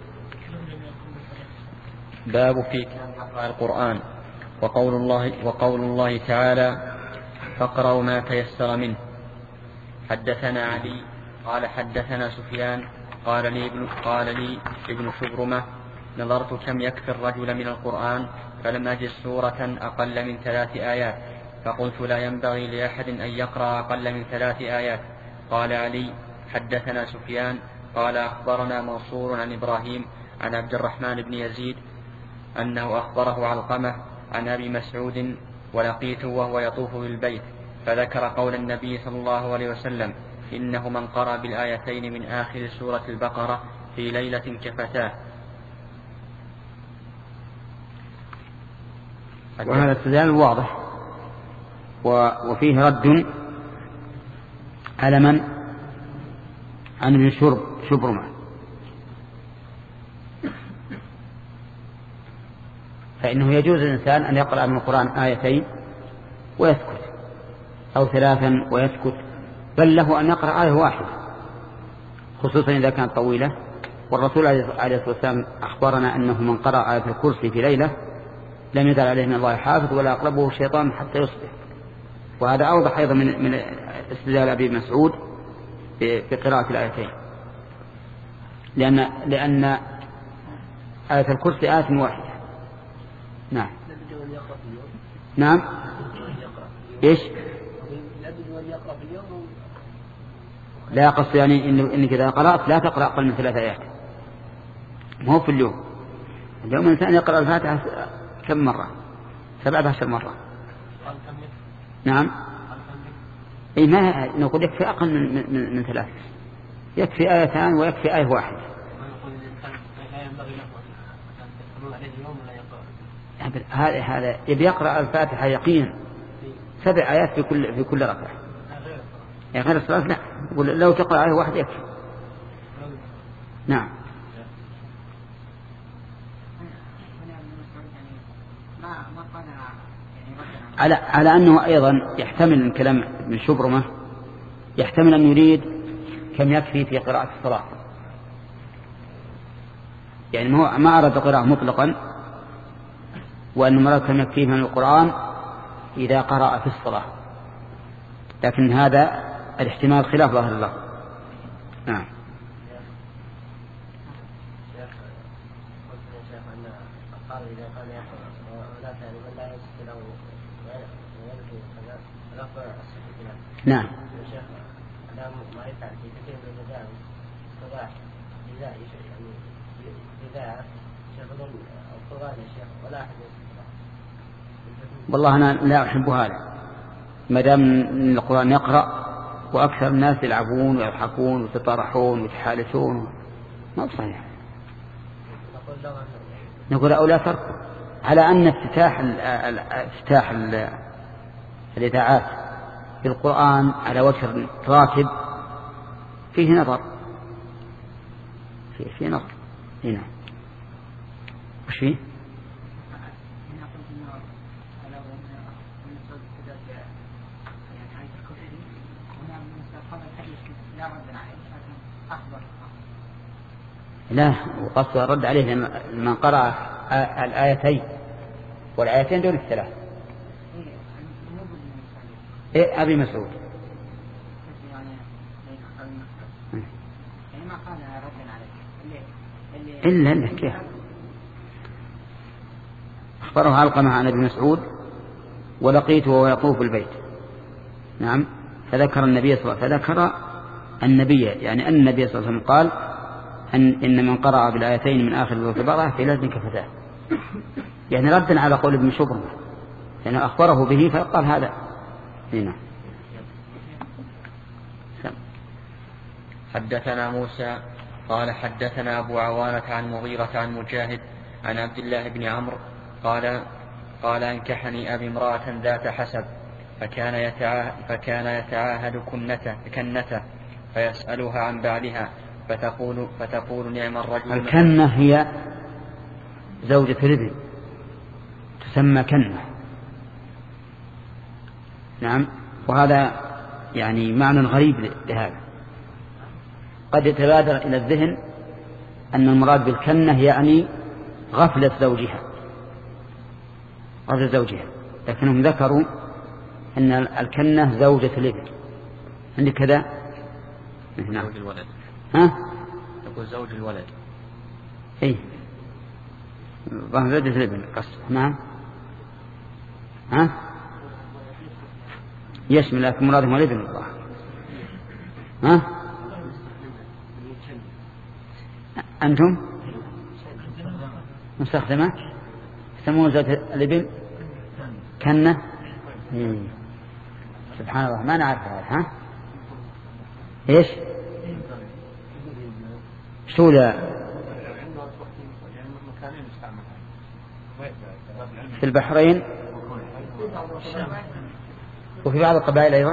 باب في قراءة القرآن وقول الله وقول الله تعالى فاقرأوا ما تيسر منه. حدثنا علي قال حدثنا سفيان قال لي ابن قال لي ابن شبرمة نظرت كم يكفي الرجل من القرآن فلم أجد سورة أقل من ثلاث آيات، فقلت لا ينبغي لأحد أن يقرأ أقل من ثلاث آيات. قال علي حدثنا سفيان قال أخبرنا منصور عن إبراهيم عن عبد الرحمن بن يزيد أنه أخبره علقمة عن أبي مسعود ولقيته وهو يطوف بالبيت فذكر قول النبي صلى الله عليه وسلم إنه من قرأ بالآيتين من آخر سورة البقرة في ليلة كفتاه. وهذا استدلال واضح وفيه رد على من عن ابن شرب شبرمة، فإنه يجوز للإنسان أن يقرأ من القرآن آيتين ويسكت أو ثلاثا ويسكت، بل له أن يقرأ آية واحدة خصوصا إذا كانت طويلة. والرسول عليه الصلاة والسلام أخبرنا أنه من قرأ آية الكرسي في ليلة لم يزل عليه من الله حافظ ولا أقربه الشيطان حتى يصبح. وهذا أوضح أيضا من من استدلال أبي مسعود بقراءة الآيتين، لأن لأن آية الكرسي آية واحدة. نعم. نعم. إيش؟ لا قصد يعني إن إنك إذا قرأت لا تقرأ أقل من ثلاث آيات، ما هو في اليوم. اليوم الإنسان يقرأ الفاتحة كم مرة؟ سبعة عشر مرة. نعم. أي ما نقول يكفي أقل من من, من ثلاث، يكفي آيتان ويكفي آية واحدة. هذا هذا يبي يقرأ الفاتحة يقينا سبع آيات في كل في كل ركعة، يعني غير الصلاة لا، لو تقرأ آية واحدة يكفي. نعم. ما ما قنع على على أنه أيضا يحتمل من كلام ابن شبرمة يحتمل أن يريد كم يكفي في قراءة الصلاة، يعني ما أراد القراءة مطلقا، وأن مراد كم يكفيه من القرآن إذا قرأ في الصلاة، لكن هذا الاحتمال خلاف ظاهر الله. نعم. نعم. والله أنا لا أحب هذا، ما دام القرآن يقرأ وأكثر الناس يلعبون ويضحكون ويتطرحون ويتحالثون، ما صحيح. نقول أو لا ترك، على أن افتتاح افتتاح الإذاعات بالقرآن على وجه راتب فيه نظر، فيه, فيه نظر هنا. وش فيه؟ لا، وقصد رد عليه من قرأ الآيتين والآيتين دون الثلاث. إيه أبي مسعود إلا إلا كيف أخبره علقمة عن أبي مسعود ولقيته وهو يطوف البيت. نعم. فذكر النبي صلى الله عليه وسلم فذكر النبي يعني أن النبي صلى الله عليه وسلم قال أن إن من قرأ بالآيتين من آخر سورة البقرة في لازم كفتاه، يعني ردا على قول ابن شبرمة لأنه يعني أخبره به فقال هذا. هنا. حدثنا موسى قال حدثنا أبو عوانة عن مغيرة عن مجاهد عن عبد الله بن عمرو قال قال أنكحني أبي امرأة ذات حسب فكان يتعاهد, فكان يتعاهد كنته, كنته فيسألها عن بعلها فتقول, فتقول نعم الرجل. الكنة هي زوجة الابن تسمى كنة. نعم. وهذا يعني معنى غريب لهذا، قد يتبادر إلى الذهن أن المراد بالكنة يعني غفلة زوجها غفلة زوجها لكنهم ذكروا أن الكنة زوجة الابن. عندي كذا. نعم. زوج الولد. ها؟ تقول زوج الولد. إيه زوجة الابن قصد. نعم. ها؟ يشمل لكن مرادهم الابن الله. ها؟ أنتم مستخدمة يسمون زوجة الابن كنة. مم. سبحان الله ما نعرف هذا. ها ايش شو لا في البحرين وفي بعض القبائل ايضا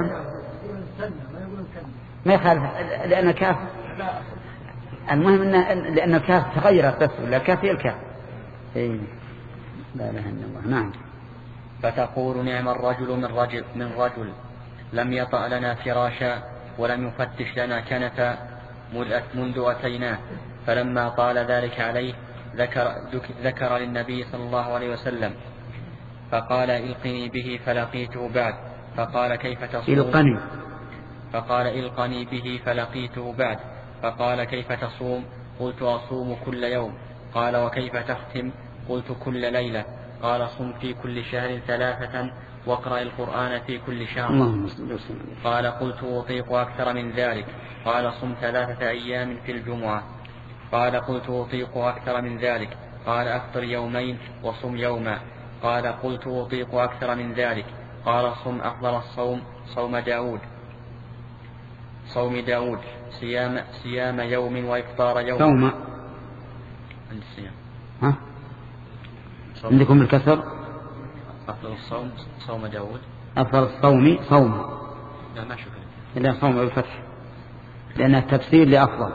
ما يخالف لان الكاف المهم انه لان الكاف تغيرت بس ولا كاف هي الكاف. اي لا اله الا الله. نعم. فتقول نعم الرجل من رجل من رجل لم يطأ لنا فراشا ولم يفتش لنا كنفا منذ أتيناه. فلما طال ذلك عليه ذكر, ذكر للنبي صلى الله عليه وسلم فقال إلقني به فلقيته بعد. فقال كيف تصوم؟ إلقني. فقال إلقني به فلقيته بعد. فقال كيف تصوم؟ قلت أصوم كل يوم. قال وكيف تختم؟ قلت كل ليلة. قال صم في كل شهر ثلاثة واقرأ القرآن في كل شهر. قال قلت أطيق أكثر من ذلك. قال صم ثلاثة أيام في الجمعة. قال قلت أطيق أكثر من ذلك. قال أفطر يومين وصم يوما. قال قلت أطيق أكثر من ذلك. قال صم أفضل الصوم صوم داود صوم داود صيام, صيام يوم وإفطار يوم. صوم عند الصيام. ها عندكم الكسر. أفضل الصوم صوم داود. أفضل الصوم صوم. لا ما شوف إلا صوم بالفتح لأنه تفسير لأفضل.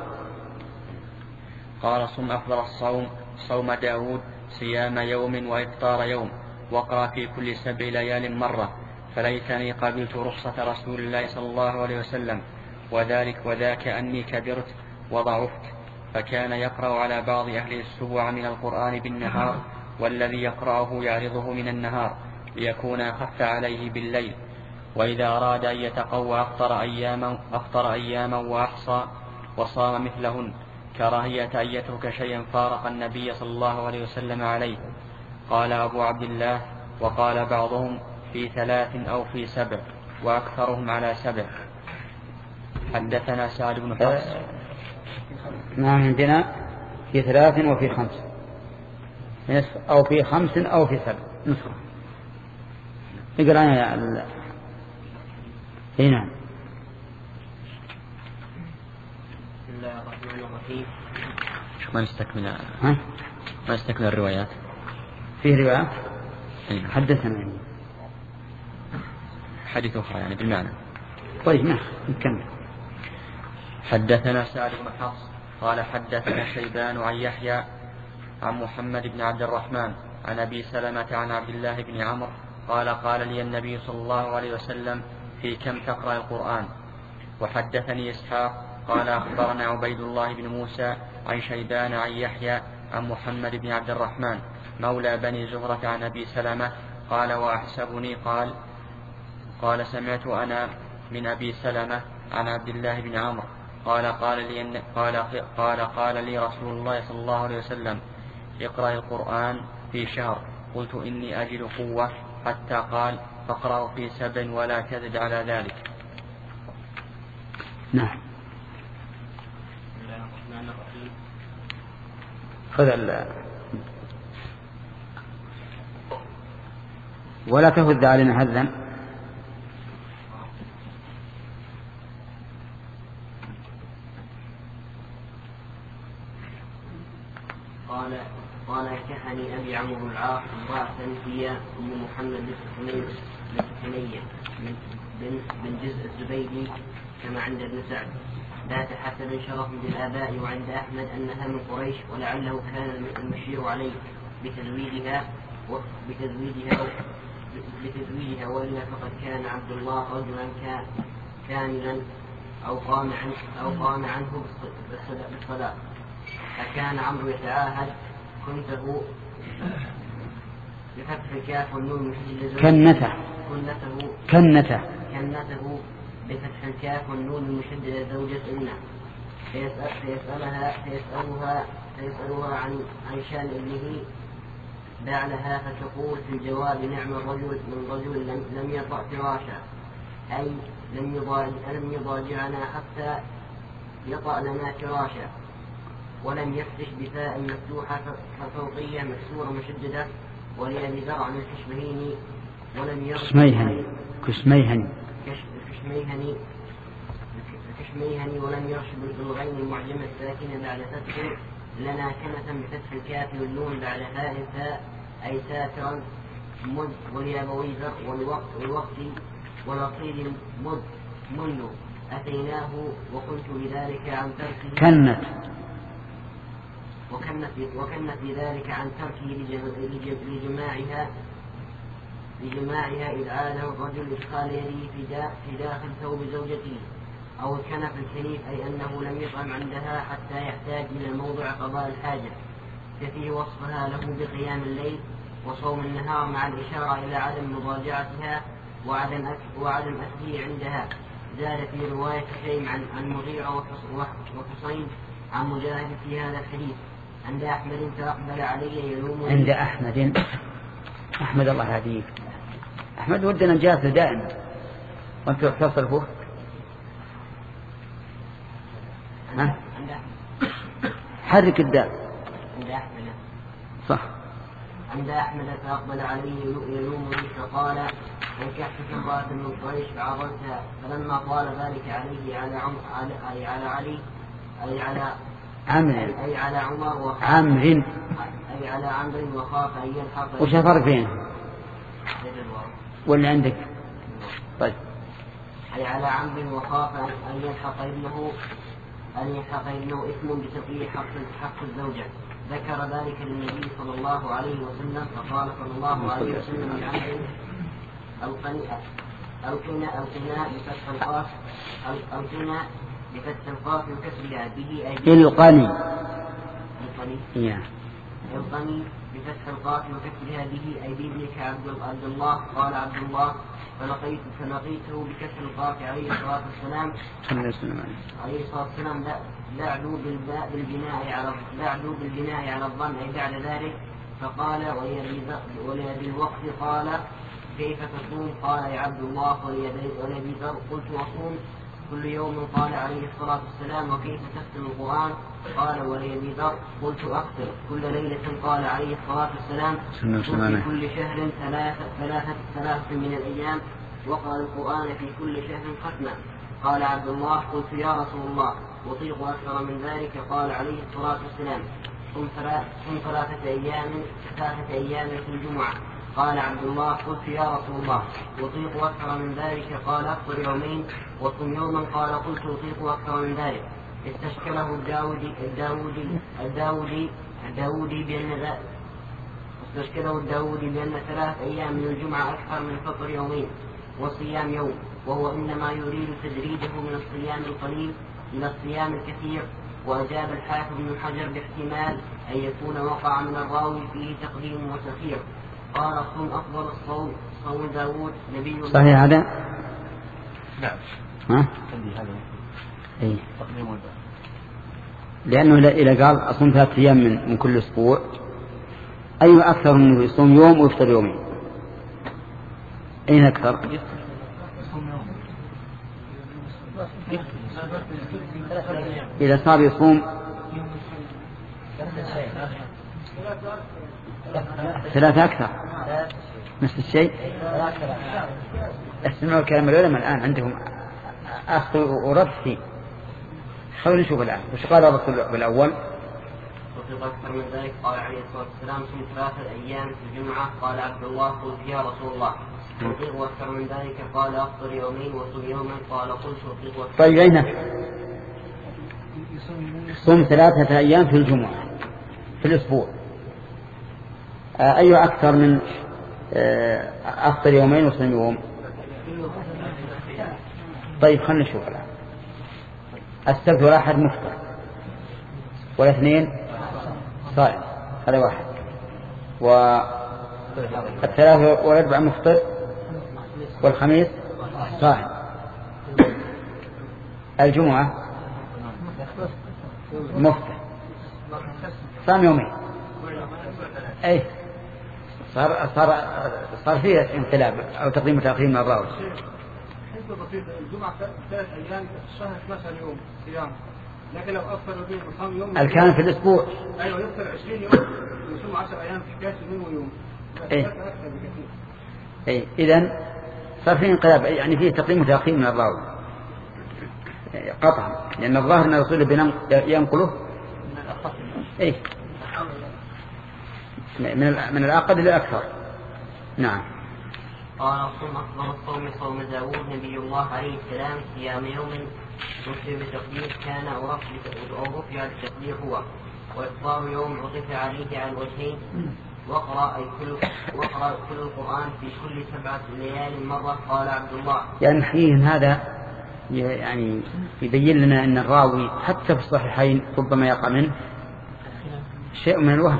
قال صم أفضل الصوم صوم داود صيام يوم وإفطار يوم. واقرأ في كل سبع ليال مرة، فليتني قبلت رخصة رسول الله صلى الله عليه وسلم، وذلك وذاك أني كبرت وضعفت. فكان يقرأ على بعض أهل السبوع من القرآن بالنهار، والذي يقرأه يعرضه من النهار ليكون أخف عليه بالليل. وإذا أراد أن يتقوى أفطر أياما, أفطر أياما وأحصى وصام مثلهن، كراهية أن يترك شيئا فارق النبي صلى الله عليه وسلم عليه. قال أبو عبد الله: وقال بعضهم في ثلاث أو في سبع، وأكثرهم على سبع. حدثنا سعد بن حفص. نعم، عندنا في ثلاث وفي خمس، أو في خمس أو في سبع نسخة. اقرأنا ال... هنا. بسم الله الرحمن الرحيم. شو ما نستكمل ها؟ ما نستكمل الروايات. فيه روايات هنا. حدثنا يعني حديث أخرى يعني بالمعنى. طيب نعم نكمل. حدثنا سعد بن حفص قال حدثنا شيبان عن يحيى عن محمد بن عبد الرحمن عن أبي سلمة عن عبد الله بن عمرو قال قال لي النبي صلى الله عليه وسلم: في كم تقرأ القرآن؟ وحدثني إسحاق قال أخبرنا عبيد الله بن موسى عن شيبان عن يحيى عن محمد بن عبد الرحمن مولى بني زهرة عن أبي سلمة قال: وأحسبني قال قال سمعت أنا من أبي سلمة عن عبد الله بن عمرو قال قال لي قال قال قال لي رسول الله صلى الله عليه وسلم: اقرأ القرآن في شهر. قلت: إني أجد قوة. حتى قال: فاقرأ في سبع ولا تزد على ذلك. نعم. بسم الله الرحمن الرحيم. خذ ال... ولا تهذ علينا هذا. قال قال كحني أبي عمرو بن العاص امرأة هي أم محمد بن حنية بن بن جزء الزبيدي كما عند ابن سعد، ذات حسب شرف بالآباء، وعند أحمد أنها من قريش، ولعله كان المشير عليه بتزويدها بتزويدها بتزويدها وإلا فقد كان عبد الله رجلا كاملا أو قام عنه أو قام عنه بالصلاة. فكان عمرو يتعاهد كنته بفتح الكاف والنون المشددة كنته كنته كنته كنته بفتح الكاف والنون المشددة زوجة ابنه، فيسأل فيسألها فيسألها فيسألها عن عن شأن ابنه بعلها، فتقول في الجواب: نعم الرجل من رجل لم, لم يطأ فراشا، أي لم يضاجع لم يضاجعنا حتى يطأ لنا فراشا، ولم يفتش بفاء مفتوحة فوقية مكسورة مشددة، ولأبي زرع من الكشمهيني ولم يرشد كشميهني كشميهني كشميهني ولم يرشد بالغين المعجمة الساكنة بعد فتح لنا كنة بفتح الكاف والنون بعد هاء فاء أي ساترا مد، ولأبوي زرع والوقت والوقت ولطيل مد منذ أتيناه، وقلت بذلك عن تركه كنت وكنت وكنت بذلك عن تركه لجماعها لجماعها إذ عاده الرجل إدخال يده في داخل ثوب زوجته، أو الكنف الكنيف، أي أنه لم يطعم عندها حتى يحتاج إلى الموضع قضاء الحاجة، كفيه وصفها له بقيام الليل وصوم النهار، مع الإشارة إلى عدم مضاجعتها وعدم وعدم أكله عندها. زاد في رواية شيء عن عن مغيرة وحصين عن مجاهد في هذا الحديث. عند أحمد فأقبل علي يلومني. عند أحمد أحمد الله هديك. أحمد ودنا جالس دائما وأنت تصرفه. ها؟ حرك الدال. عند أحمد. صح. عند أحمد فأقبل علي يلومني فقال: أنكحتك امرأة من قريش فعضلتها، فلما قال ذلك عليه على عم أي على علي أي على عمرو أي على عمر وخاف عمرو أي على عمرو وخاف أن يلحق. وش الفرق بينهم؟ واللي عندك؟ طيب. أي على عمرو وخاف أن يلحق ابنه أن يلحق ابنه إثم بتقييد حق حق الزوجة ذكر ذلك للنبي صلى الله عليه وسلم فقال صلى الله عليه وسلم لعمر القنا القنا القنا بفتح القاف القنا بفتح القاف وكسرها به أي القني القني القني بفتح القاف وكسرها به أي بابنك عبد الله. قال عبد الله فلقيت فلقيته بكسر القاف عليه الصلاة والسلام عليه الصلاة والسلام لا لعلوا بالبناء على لعلوا بالبناء على الظن أي بعد ذلك. فقال ولأبي الوقت قال كيف تصوم؟ قال يا عبد الله. ولأبي ذر قلت أصوم كل يوم. قال عليه الصلاة والسلام وكيف تختم القرآن؟ قال ولأبي ذر قلت أكثر كل ليلة. قال عليه الصلاة والسلام في كل شهر ثلاثة ثلاثة ثلاثة من الأيام وقرأ القرآن في كل شهر ختمة. قال عبد الله قلت يا رسول الله أطيق أكثر من ذلك؟ قال عليه الصلاة والسلام صم ثلاثة أيام ثلاثة أيام في الجمعة. قال عبد الله قلت يا رسول الله أطيق أكثر من ذلك؟ قال أفطر يومين وصم يوما. قال قلت أطيق أكثر من ذلك. استشكله الداودي الداودي الداودي الداودي بأن استشكله الداودي بأن ثلاث أيام من الجمعة أكثر من فطر يومين وصيام يوم، وهو إنما يريد تدريجه من الصيام القليل إلى الصيام الكثير. وأجاب الحافظ بن حجر باحتمال أن يكون وقع من الراوي فيه تقديم وتأخير. قال صوم أفضل الصوم صوم داود نبي الله. صحيح هذا؟ نعم. ها؟ إيه. لأنه إذا قال أصوم ثلاثة أيام من, من كل أسبوع أي أكثر من يصوم يوم ويفطر يومين؟ أين أكثر؟ إذا صار يصوم ثلاثة أكثر نفس الشيء. اسمعوا كلام العلماء الآن عندهم أخذ ورد فيه. خلونا نشوف الآن وش قال الرسول بالأول. وفي أكثر من ذلك قال عليه الصلاة والسلام صم ثلاثة أيام في الجمعة. قال عبد الله قلت يا رسول الله أطيق أكثر من ذلك؟ قال أفطر يومين وصم يوما. قال قلت أطيق أكثر. طيب أين صم ثلاثة أيام في الجمعة في الأسبوع أي أكثر من أفطر يومين وصم يوم؟ طيب خلنا نشوف الآن. السبت والأحد مفطر والاثنين صائم هذا واحد، والثلاث والأربع مفطر والخميس صائم. الجمعة مفطر صام يومين. أي صار صار صار فيه انقلاب أو تقديم وتأخير من الراوي. الجمعة ثلاث أيام الشهر اثني عشر يوم صيام، لكن لو أفطر يومين وصام يوم الكان في الأسبوع أيوة يفطر عشرين يوم ويصوم عشر أيام في كاس يوم ويوم. إيه إيه إذن صار فيه انقلاب يعني فيه تقديم وتأخير من الراوي قطعا، لأن الظاهر أن الرسول ينقله إيه من من الأقل إلى الأكثر. نعم. قال صوم أفضل الصوم صوم داود نبي الله عليه السلام صيام يوم نصف بتقدير كان أو رفع بالتقدير هو، وإفطار يوم عطف عليه على الوجهين. وقرأ أي كل وقرأ كل القرآن في كل سبعة ليال مرة. قال عبد الله يعني حين هذا يعني يبين لنا أن الراوي حتى في الصحيحين ربما يقع منه شيء من الوهم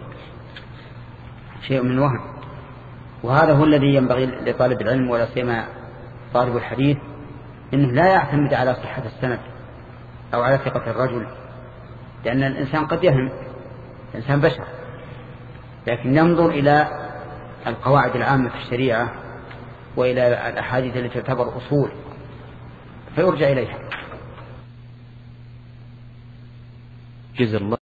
شيء من الوهم وهذا هو الذي ينبغي لطالب العلم ولا سيما طالب الحديث إنه لا يعتمد على صحة السند أو على ثقة الرجل، لأن الإنسان قد يهم، الإنسان بشر، لكن ينظر إلى القواعد العامة في الشريعة وإلى الأحاديث التي تعتبر أصول فيرجع إليها. جزا الله